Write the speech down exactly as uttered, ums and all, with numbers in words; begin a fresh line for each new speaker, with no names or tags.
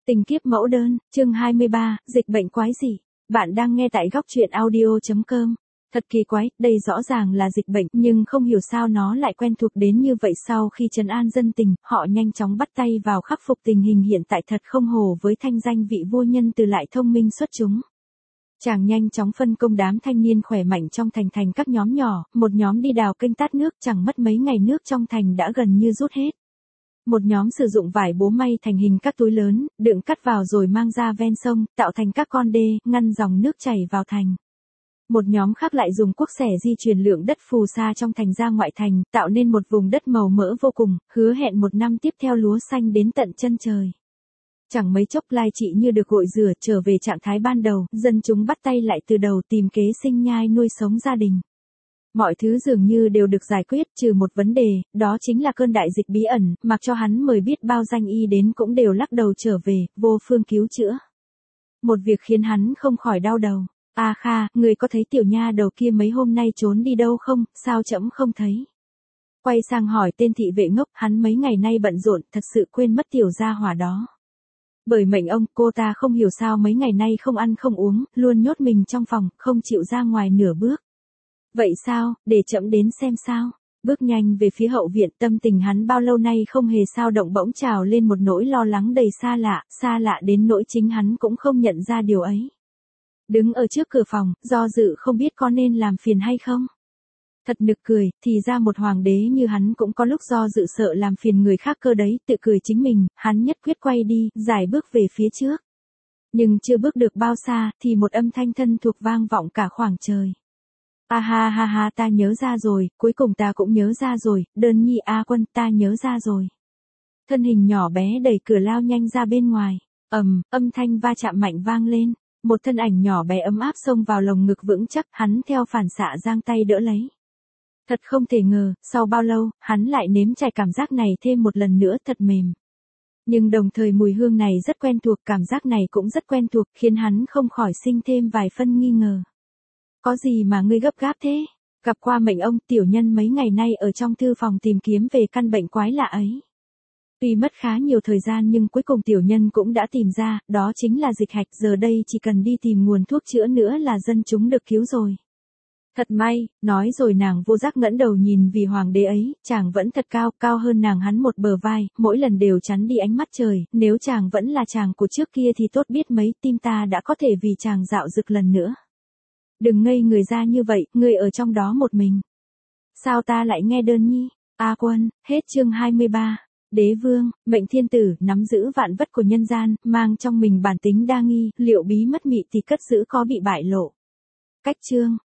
Tình kiếp mẫu đơn, chương hai mươi ba, dịch bệnh quái gì? Bạn đang nghe tại góc truyện audio chấm com. Thật kỳ quái, đây rõ ràng là dịch bệnh, nhưng không hiểu sao nó lại quen thuộc đến như vậy. Sau khi trấn an dân tình, họ nhanh chóng bắt tay vào khắc phục tình hình hiện tại, thật không hổ với thanh danh vị vua nhân từ lại thông minh xuất chúng. Chàng nhanh chóng phân công đám thanh niên khỏe mạnh trong thành thành các nhóm nhỏ, một nhóm đi đào kênh tát nước, chẳng mất mấy ngày nước trong thành đã gần như rút hết. Một nhóm sử dụng vải bố may thành hình các túi lớn, đựng cắt vào rồi mang ra ven sông, tạo thành các con đê, ngăn dòng nước chảy vào thành. Một nhóm khác lại dùng cuốc xẻ di chuyển lượng đất phù sa trong thành ra ngoại thành, tạo nên một vùng đất màu mỡ vô cùng, hứa hẹn một năm tiếp theo lúa xanh đến tận chân trời. Chẳng mấy chốc Lai Trị như được gội rửa, trở về trạng thái ban đầu, dân chúng bắt tay lại từ đầu tìm kế sinh nhai nuôi sống gia đình. Mọi thứ dường như đều được giải quyết, trừ một vấn đề, đó chính là cơn đại dịch bí ẩn, mặc cho hắn mời biết bao danh y đến cũng đều lắc đầu trở về, vô phương cứu chữa. Một việc khiến hắn không khỏi đau đầu. A Kha, người có thấy tiểu nha đầu kia mấy hôm nay trốn đi đâu không, sao trẫm không thấy? Quay sang hỏi tên thị vệ ngốc, hắn mấy ngày nay bận rộn, thật sự quên mất tiểu gia hỏa đó. Bởi mệnh ông, cô ta không hiểu sao mấy ngày nay không ăn không uống, luôn nhốt mình trong phòng, không chịu ra ngoài nửa bước. Vậy sao, để trẫm đến xem sao. Bước nhanh về phía hậu viện, tâm tình hắn bao lâu nay không hề sao động bỗng trào lên một nỗi lo lắng đầy xa lạ, xa lạ đến nỗi chính hắn cũng không nhận ra điều ấy. Đứng ở trước cửa phòng, do dự không biết có nên làm phiền hay không. Thật nực cười, thì ra một hoàng đế như hắn cũng có lúc do dự sợ làm phiền người khác cơ đấy, tự cười chính mình, hắn nhất quyết quay đi, dài bước về phía trước. Nhưng chưa bước được bao xa, thì một âm thanh thân thuộc vang vọng cả khoảng trời. A ha ha ha, ta nhớ ra rồi, cuối cùng ta cũng nhớ ra rồi, Đơn Nhi A Quân, ta nhớ ra rồi. Thân hình nhỏ bé đẩy cửa lao nhanh ra bên ngoài, ầm, âm thanh va chạm mạnh vang lên, một thân ảnh nhỏ bé ấm áp xông vào lồng ngực vững chắc, hắn theo phản xạ giang tay đỡ lấy. Thật không thể ngờ, sau bao lâu, hắn lại nếm trải cảm giác này thêm một lần nữa, thật mềm. Nhưng đồng thời mùi hương này rất quen thuộc, cảm giác này cũng rất quen thuộc, khiến hắn không khỏi sinh thêm vài phân nghi ngờ. Có gì mà ngươi gấp gáp thế? Gặp qua mệnh ông, tiểu nhân mấy ngày nay ở trong thư phòng tìm kiếm về căn bệnh quái lạ ấy. Tuy mất khá nhiều thời gian nhưng cuối cùng tiểu nhân cũng đã tìm ra, đó chính là dịch hạch, giờ đây chỉ cần đi tìm nguồn thuốc chữa nữa là dân chúng được cứu rồi. Thật may, nói rồi nàng vô giác ngẩng đầu nhìn vì hoàng đế ấy, chàng vẫn thật cao, cao hơn nàng hắn một bờ vai, mỗi lần đều chắn đi ánh mắt trời, nếu chàng vẫn là chàng của trước kia thì tốt biết mấy, tim ta đã có thể vì chàng dạo dực lần nữa. Đừng ngây người ra như vậy, ngươi ở trong đó một mình. Sao ta lại nghe Đơn Nhi? A Quân, hết chương hai mươi ba. Đế vương, mệnh thiên tử, nắm giữ vạn vất của nhân gian, mang trong mình bản tính đa nghi, liệu bí mất mị thì cất giữ có bị bại lộ. Cách chương,